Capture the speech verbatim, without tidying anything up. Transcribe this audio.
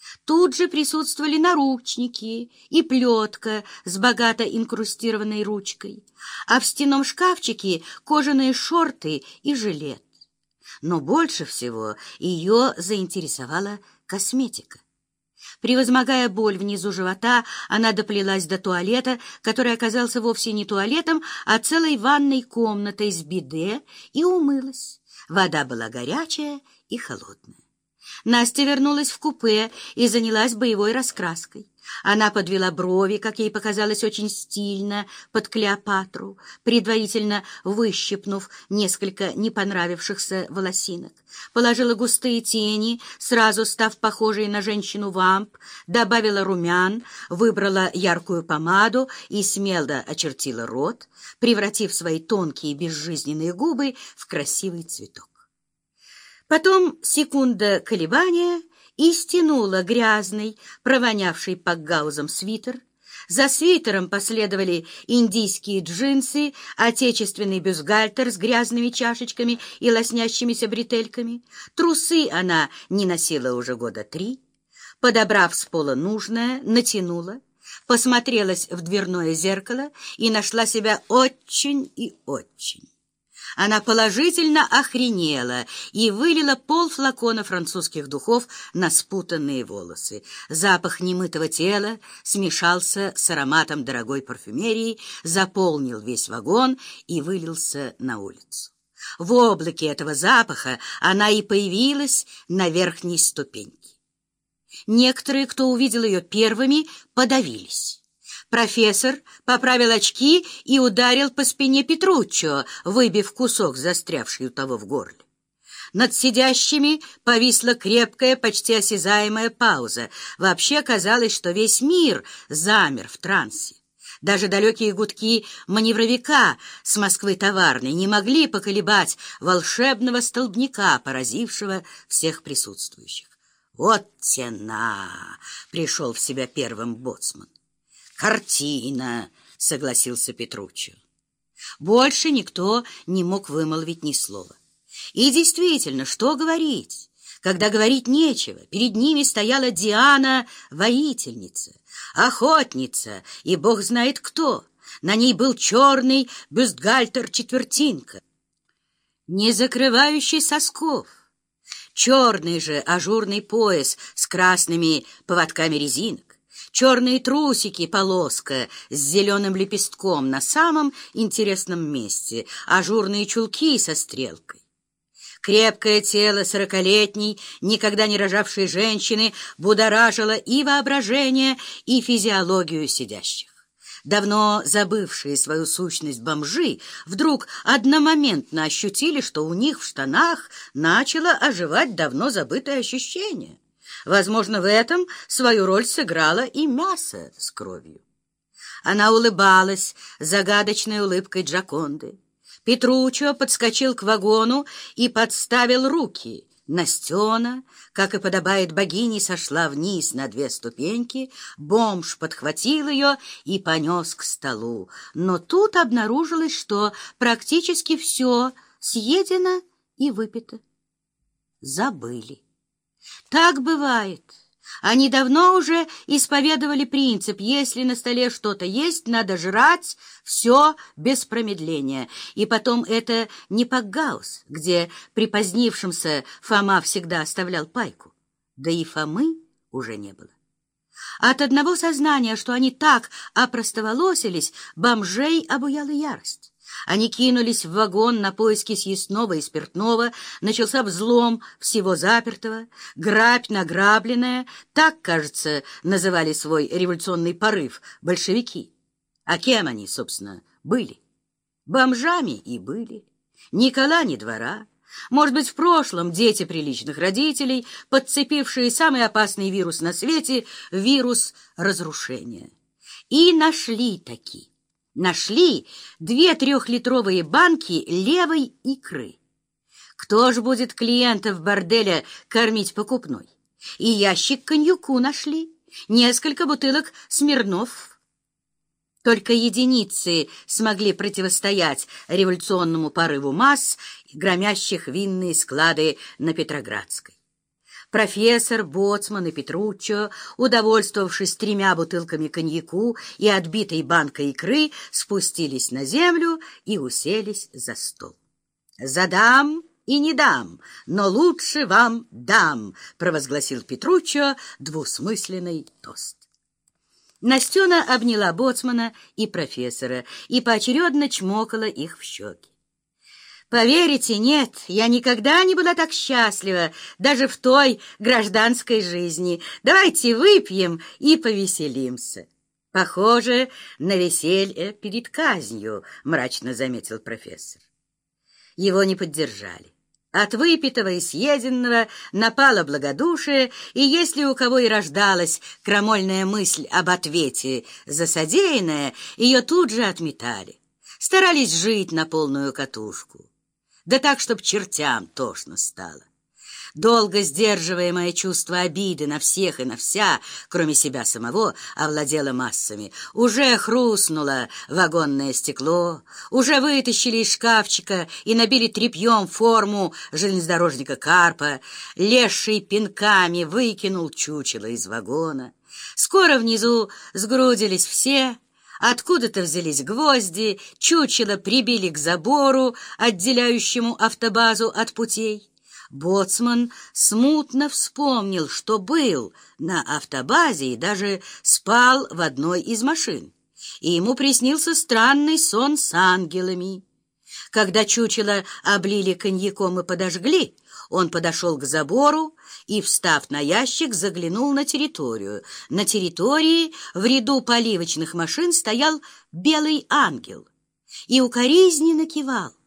Тут же присутствовали наручники и плетка с богато инкрустированной ручкой, а в стенном шкафчике кожаные шорты и жилет. Но больше всего ее заинтересовала косметика. Превозмогая боль внизу живота, она доплелась до туалета, который оказался вовсе не туалетом, а целой ванной комнатой с биде, и умылась. Вода была горячая и холодная. Настя вернулась в купе и занялась боевой раскраской. Она подвела брови, как ей показалось очень стильно, под Клеопатру, предварительно выщипнув несколько не понравившихся волосинок. Положила густые тени, сразу став похожей на женщину-вамп, добавила румян, выбрала яркую помаду и смело очертила рот, превратив свои тонкие безжизненные губы в красивый цветок. Потом секунда колебания и стянула грязный, провонявший пакгаузом свитер. За свитером последовали индийские джинсы, отечественный бюстгальтер с грязными чашечками и лоснящимися бретельками. Трусы она не носила уже года три. Подобрав с пола нужное, натянула, посмотрелась в дверное зеркало и нашла себя очень и очень. Она положительно охренела и вылила полфлакона французских духов на спутанные волосы. Запах немытого тела смешался с ароматом дорогой парфюмерии, заполнил весь вагон и вылился на улицу. В облаке этого запаха она и появилась на верхней ступеньке. Некоторые, кто увидел ее первыми, подавились. Профессор поправил очки и ударил по спине Петруччо, выбив кусок, застрявший у того в горле. Над сидящими повисла крепкая, почти осязаемая пауза. Вообще казалось, что весь мир замер в трансе. Даже далекие гудки маневровика с Москвы товарной не могли поколебать волшебного столбняка, поразившего всех присутствующих. «Вот тена!» — пришел в себя первым боцман. «Картина!» — согласился Петруччо. Больше никто не мог вымолвить ни слова. И действительно, что говорить, когда говорить нечего? Перед ними стояла Диана-воительница, охотница и бог знает кто. На ней был черный бюстгальтер-четвертинка, не закрывающий сосков, черный же ажурный пояс с красными поводками резинок, черные трусики полоска с зеленым лепестком на самом интересном месте, ажурные чулки со стрелкой. Крепкое тело сорокалетней, никогда не рожавшей женщины будоражило и воображение, и физиологию сидящих. Давно забывшие свою сущность бомжи вдруг одномоментно ощутили, что у них в штанах начало оживать давно забытое ощущение. Возможно, в этом свою роль сыграло и мясо с кровью. Она улыбалась загадочной улыбкой Джоконды. Петруччо подскочил к вагону и подставил руки. Настена, как и подобает богине, сошла вниз на две ступеньки. Бомж подхватил ее и понес к столу. Но тут обнаружилось, что практически все съедено и выпито. Забыли. Так бывает. Они давно уже исповедовали принцип: если на столе что-то есть, надо жрать все без промедления. И потом это не пакгаус, где припозднившимся Фома всегда оставлял пайку. Да и Фомы уже не было. От одного сознания, что они так опростоволосились, бомжей обуяла ярость. Они кинулись в вагон на поиски съестного и спиртного, начался взлом всего запертого, грабь награбленная, так, кажется, называли свой революционный порыв большевики. А кем они, собственно, были? Бомжами и были. Ни кола, ни двора. Может быть, в прошлом дети приличных родителей, подцепившие самый опасный вирус на свете — вирус разрушения. И нашли таки. Нашли две трехлитровые банки левой икры. Кто ж будет клиентов борделя кормить покупной? И ящик коньяку нашли, несколько бутылок Смирнов. Только единицы смогли противостоять революционному порыву масс, громящих винные склады на Петроградской. Профессор, боцман и Петруччо, удовольствовавшись тремя бутылками коньяку и отбитой банкой икры, спустились на землю и уселись за стол. «Задам и не дам, но лучше вам дам», — провозгласил Петруччо двусмысленный тост. Настена обняла боцмана и профессора и поочередно чмокала их в щеки. «Поверите, нет, я никогда не была так счастлива, даже в той гражданской жизни. Давайте выпьем и повеселимся». «Похоже на веселье перед казнью», — мрачно заметил профессор. Его не поддержали. От выпитого и съеденного напало благодушие, и если у кого и рождалась крамольная мысль об ответе за содеянное, ее тут же отметали. Старались жить на полную катушку. Да так, чтоб чертям тошно стало. Долго сдерживаемое чувство обиды на всех и на вся, кроме себя самого, овладело массами. Уже хрустнуло вагонное стекло, уже вытащили из шкафчика и набили тряпьем форму железнодорожника Карпа, леший пинками выкинул чучело из вагона. Скоро внизу сгрудились все. Откуда-то взялись гвозди, чучело прибили к забору, отделяющему автобазу от путей. Боцман смутно вспомнил, что был на автобазе и даже спал в одной из машин, и ему приснился странный сон с ангелами. Когда чучело облили коньяком и подожгли, он подошел к забору и, встав на ящик, заглянул на территорию. На территории в ряду поливочных машин стоял белый ангел и укоризненно кивал.